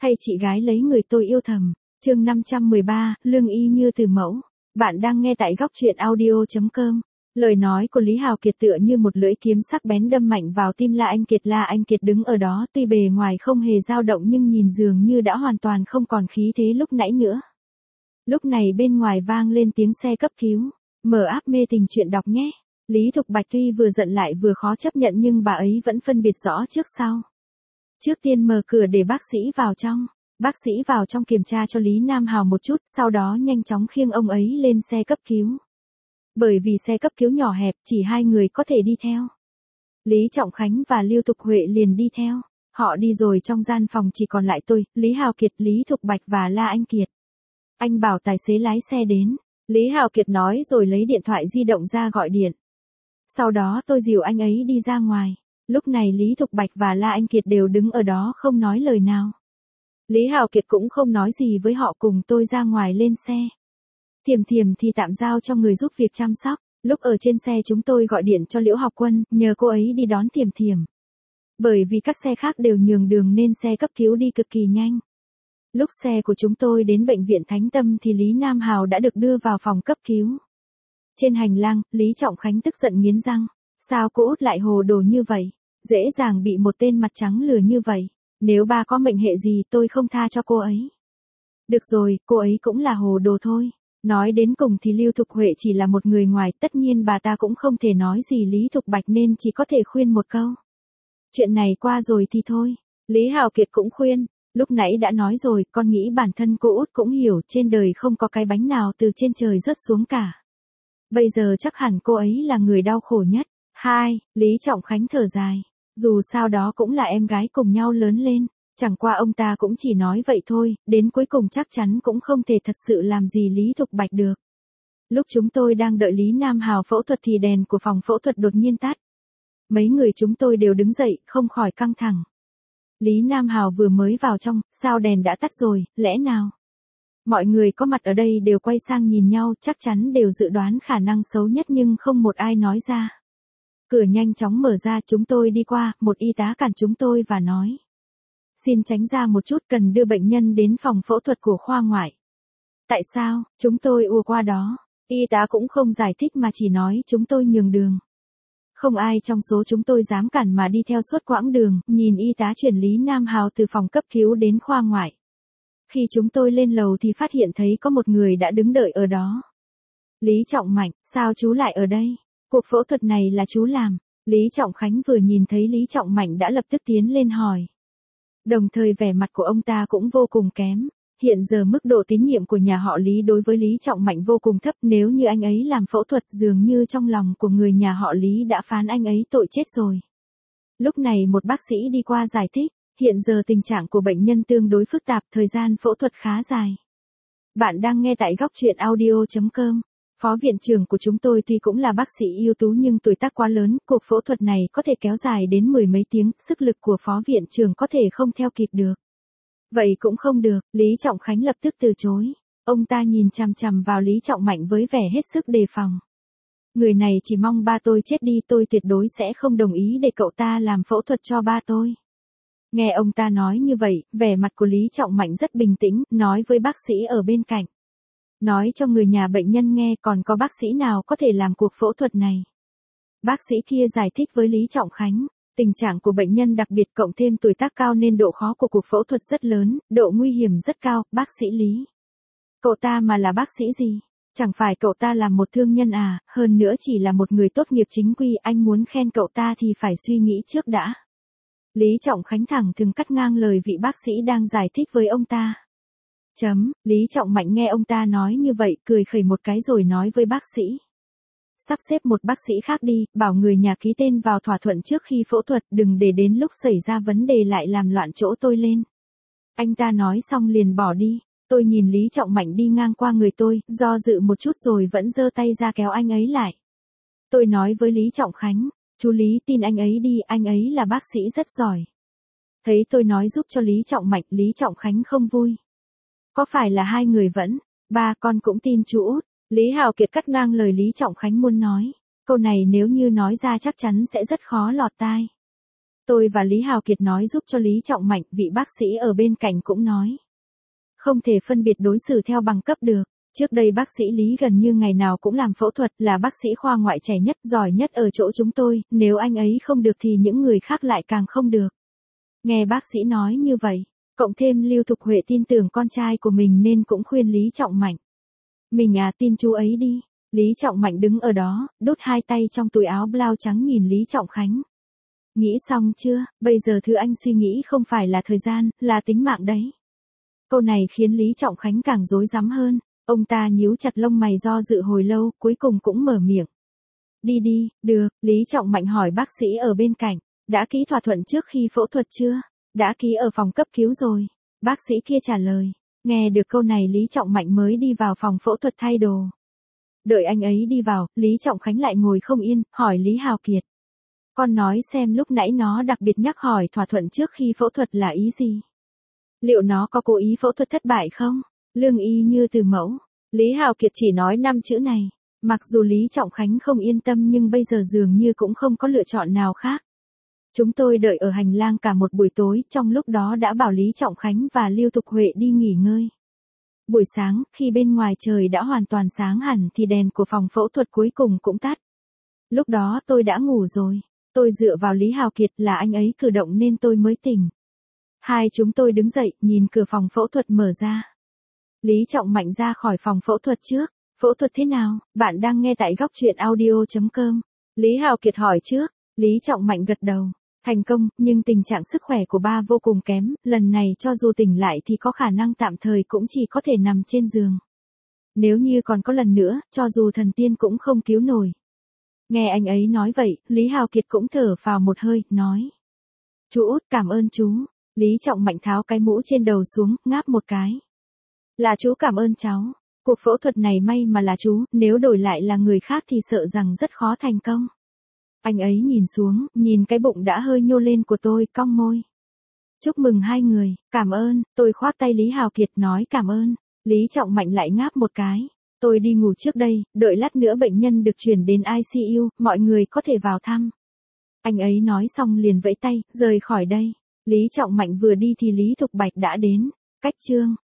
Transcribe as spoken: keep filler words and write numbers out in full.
Thay chị gái lấy người tôi yêu thầm. Chương năm trăm mười ba, lương y như từ mẫu. Bạn đang nghe tại góc truyện audio chấm com. Lời nói của Lý Hào Kiệt tựa như một lưỡi kiếm sắc bén đâm mạnh vào tim La Anh Kiệt. La Anh Kiệt đứng ở đó tuy bề ngoài không hề dao động nhưng nhìn dường như đã hoàn toàn không còn khí thế lúc nãy nữa. Lúc này bên ngoài vang lên tiếng xe cấp cứu. Mở app mê tình chuyện đọc nhé. Lý Thục Bạch tuy vừa giận lại vừa khó chấp nhận nhưng bà ấy vẫn phân biệt rõ trước sau. Trước tiên mở cửa để bác sĩ vào trong. Bác sĩ vào trong kiểm tra cho Lý Nam Hào một chút, sau đó nhanh chóng khiêng ông ấy lên xe cấp cứu. Bởi vì xe cấp cứu nhỏ hẹp, chỉ hai người có thể đi theo. Lý Trọng Khánh và Lưu Thục Huệ liền đi theo. Họ đi rồi trong gian phòng chỉ còn lại tôi, Lý Hào Kiệt, Lý Thục Bạch và La Anh Kiệt. Anh bảo tài xế lái xe đến. Lý Hào Kiệt nói rồi lấy điện thoại di động ra gọi điện. Sau đó tôi dìu anh ấy đi ra ngoài. Lúc này Lý Thục Bạch và La Anh Kiệt đều đứng ở đó không nói lời nào. Lý Hào Kiệt cũng không nói gì với họ, cùng tôi ra ngoài lên xe. Thiềm Thiềm thì tạm giao cho người giúp việc chăm sóc. Lúc ở trên xe chúng tôi gọi điện cho Liễu Học Quân, nhờ cô ấy đi đón Thiềm Thiềm. Bởi vì các xe khác đều nhường đường nên xe cấp cứu đi cực kỳ nhanh. Lúc xe của chúng tôi đến bệnh viện Thánh Tâm thì Lý Nam Hào đã được đưa vào phòng cấp cứu. Trên hành lang, Lý Trọng Khánh tức giận nghiến răng. Sao cô út lại hồ đồ như vậy? Dễ dàng bị một tên mặt trắng lừa như vậy. Nếu ba có mệnh hệ gì tôi không tha cho cô ấy. Được rồi, cô ấy cũng là hồ đồ thôi. Nói đến cùng thì Lưu Thục Huệ chỉ là một người ngoài, tất nhiên bà ta cũng không thể nói gì Lý Thục Bạch nên chỉ có thể khuyên một câu. Chuyện này qua rồi thì thôi. Lý Hào Kiệt cũng khuyên. Lúc nãy đã nói rồi, con nghĩ bản thân cô út cũng hiểu trên đời không có cái bánh nào từ trên trời rớt xuống cả. Bây giờ chắc hẳn cô ấy là người đau khổ nhất. Hai, Lý Trọng Khánh thở dài. Dù sao đó cũng là em gái cùng nhau lớn lên. Chẳng qua ông ta cũng chỉ nói vậy thôi, đến cuối cùng chắc chắn cũng không thể thật sự làm gì Lý Thục Bạch được. Lúc chúng tôi đang đợi Lý Nam Hào phẫu thuật thì đèn của phòng phẫu thuật đột nhiên tắt. Mấy người chúng tôi đều đứng dậy, không khỏi căng thẳng. Lý Nam Hào vừa mới vào trong, sao đèn đã tắt rồi, lẽ nào? Mọi người có mặt ở đây đều quay sang nhìn nhau, chắc chắn đều dự đoán khả năng xấu nhất nhưng không một ai nói ra. Cửa nhanh chóng mở ra, chúng tôi đi qua, một y tá cản chúng tôi và nói. Xin tránh ra một chút, cần đưa bệnh nhân đến phòng phẫu thuật của khoa ngoại. Tại sao? Chúng tôi ùa qua đó. Y tá cũng không giải thích mà chỉ nói chúng tôi nhường đường. Không ai trong số chúng tôi dám cản mà đi theo suốt quãng đường, nhìn y tá chuyển Lý Nam Hào từ phòng cấp cứu đến khoa ngoại. Khi chúng tôi lên lầu thì phát hiện thấy có một người đã đứng đợi ở đó. Lý Trọng Mạnh, sao chú lại ở đây? Cuộc phẫu thuật này là chú làm. Lý Trọng Khánh vừa nhìn thấy Lý Trọng Mạnh đã lập tức tiến lên hỏi. Đồng thời vẻ mặt của ông ta cũng vô cùng kém. Hiện giờ mức độ tín nhiệm của nhà họ Lý đối với Lý Trọng Mạnh vô cùng thấp, nếu như anh ấy làm phẫu thuật dường như trong lòng của người nhà họ Lý đã phán anh ấy tội chết rồi. Lúc này một bác sĩ đi qua giải thích, hiện giờ tình trạng của bệnh nhân tương đối phức tạp, thời gian phẫu thuật khá dài. Bạn đang nghe tại góc truyện audio chấm com. Phó viện trưởng của chúng tôi tuy cũng là bác sĩ ưu tú nhưng tuổi tác quá lớn, cuộc phẫu thuật này có thể kéo dài đến mười mấy tiếng, sức lực của phó viện trưởng có thể không theo kịp được. Vậy cũng không được, Lý Trọng Khánh lập tức từ chối. Ông ta nhìn chằm chằm vào Lý Trọng Mạnh với vẻ hết sức đề phòng. Người này chỉ mong ba tôi chết đi, tôi tuyệt đối sẽ không đồng ý để cậu ta làm phẫu thuật cho ba tôi. Nghe ông ta nói như vậy, vẻ mặt của Lý Trọng Mạnh rất bình tĩnh, nói với bác sĩ ở bên cạnh. Nói cho người nhà bệnh nhân nghe còn có bác sĩ nào có thể làm cuộc phẫu thuật này. Bác sĩ kia giải thích với Lý Trọng Khánh, tình trạng của bệnh nhân đặc biệt cộng thêm tuổi tác cao nên độ khó của cuộc phẫu thuật rất lớn, độ nguy hiểm rất cao, bác sĩ Lý. Cậu ta mà là bác sĩ gì? Chẳng phải cậu ta là một thương nhân à, hơn nữa chỉ là một người tốt nghiệp chính quy, anh muốn khen cậu ta thì phải suy nghĩ trước đã. Lý Trọng Khánh thẳng thừng cắt ngang lời vị bác sĩ đang giải thích với ông ta. Chấm, Lý Trọng Mạnh nghe ông ta nói như vậy, cười khẩy một cái rồi nói với bác sĩ. Sắp xếp một bác sĩ khác đi, bảo người nhà ký tên vào thỏa thuận trước khi phẫu thuật, đừng để đến lúc xảy ra vấn đề lại làm loạn chỗ tôi lên. Anh ta nói xong liền bỏ đi, tôi nhìn Lý Trọng Mạnh đi ngang qua người tôi, do dự một chút rồi vẫn giơ tay ra kéo anh ấy lại. Tôi nói với Lý Trọng Khánh, chú Lý tin anh ấy đi, anh ấy là bác sĩ rất giỏi. Thấy tôi nói giúp cho Lý Trọng Mạnh, Lý Trọng Khánh không vui. Có phải là hai người vẫn, ba con cũng tin chú út. Lý Hào Kiệt cắt ngang lời Lý Trọng Khánh muốn nói. Câu này nếu như nói ra chắc chắn sẽ rất khó lọt tai. Tôi và Lý Hào Kiệt nói giúp cho Lý Trọng Mạnh, vị bác sĩ ở bên cạnh cũng nói. Không thể phân biệt đối xử theo bằng cấp được. Trước đây bác sĩ Lý gần như ngày nào cũng làm phẫu thuật, là bác sĩ khoa ngoại trẻ nhất, giỏi nhất ở chỗ chúng tôi, nếu anh ấy không được thì những người khác lại càng không được. Nghe bác sĩ nói như vậy, cộng thêm Lưu Thục Huệ tin tưởng con trai của mình nên cũng khuyên Lý Trọng Mạnh. Mình à, tin chú ấy đi. Lý Trọng Mạnh đứng ở đó, đút hai tay trong túi áo blau trắng nhìn Lý Trọng Khánh. Nghĩ xong chưa, bây giờ thứ anh suy nghĩ không phải là thời gian, là tính mạng đấy. Câu này khiến Lý Trọng Khánh càng rối rắm hơn. Ông ta nhíu chặt lông mày do dự hồi lâu, cuối cùng cũng mở miệng. Đi đi, được, Lý Trọng Mạnh hỏi bác sĩ ở bên cạnh. Đã ký thỏa thuận trước khi phẫu thuật chưa? Đã ký ở phòng cấp cứu rồi. Bác sĩ kia trả lời. Nghe được câu này Lý Trọng Mạnh mới đi vào phòng phẫu thuật thay đồ. Đợi anh ấy đi vào, Lý Trọng Khánh lại ngồi không yên, hỏi Lý Hào Kiệt. Con nói xem lúc nãy nó đặc biệt nhắc hỏi thỏa thuận trước khi phẫu thuật là ý gì? Liệu nó có cố ý phẫu thuật thất bại không? Lương y như từ mẫu. Lý Hào Kiệt chỉ nói năm chữ này. Mặc dù Lý Trọng Khánh không yên tâm nhưng bây giờ dường như cũng không có lựa chọn nào khác. Chúng tôi đợi ở hành lang cả một buổi tối, trong lúc đó đã bảo Lý Trọng Khánh và Lưu Thục Huệ đi nghỉ ngơi. Buổi sáng, khi bên ngoài trời đã hoàn toàn sáng hẳn thì đèn của phòng phẫu thuật cuối cùng cũng tắt. Lúc đó tôi đã ngủ rồi. Tôi dựa vào Lý Hào Kiệt, là anh ấy cử động nên tôi mới tỉnh. Hai chúng tôi đứng dậy, nhìn cửa phòng phẫu thuật mở ra. Lý Trọng Mạnh ra khỏi phòng phẫu thuật trước. Phẫu thuật thế nào? Bạn đang nghe tại góc truyện audio chấm com. Lý Hào Kiệt hỏi trước. Lý Trọng Mạnh gật đầu. Thành công, nhưng tình trạng sức khỏe của ba vô cùng kém, lần này cho dù tỉnh lại thì có khả năng tạm thời cũng chỉ có thể nằm trên giường. Nếu như còn có lần nữa, cho dù thần tiên cũng không cứu nổi. Nghe anh ấy nói vậy, Lý Hào Kiệt cũng thở phào một hơi, nói. Chú Út, cảm ơn chú. Lý Trọng Mạnh tháo cái mũ trên đầu xuống, ngáp một cái. Là chú cảm ơn cháu. Cuộc phẫu thuật này may mà là chú, nếu đổi lại là người khác thì sợ rằng rất khó thành công. Anh ấy nhìn xuống, nhìn cái bụng đã hơi nhô lên của tôi, cong môi. Chúc mừng hai người, cảm ơn, tôi khoác tay Lý Hào Kiệt nói cảm ơn. Lý Trọng Mạnh lại ngáp một cái. Tôi đi ngủ trước đây, đợi lát nữa bệnh nhân được chuyển đến i xê u, mọi người có thể vào thăm. Anh ấy nói xong liền vẫy tay, rời khỏi đây. Lý Trọng Mạnh vừa đi thì Lý Thục Bạch đã đến. Cách chương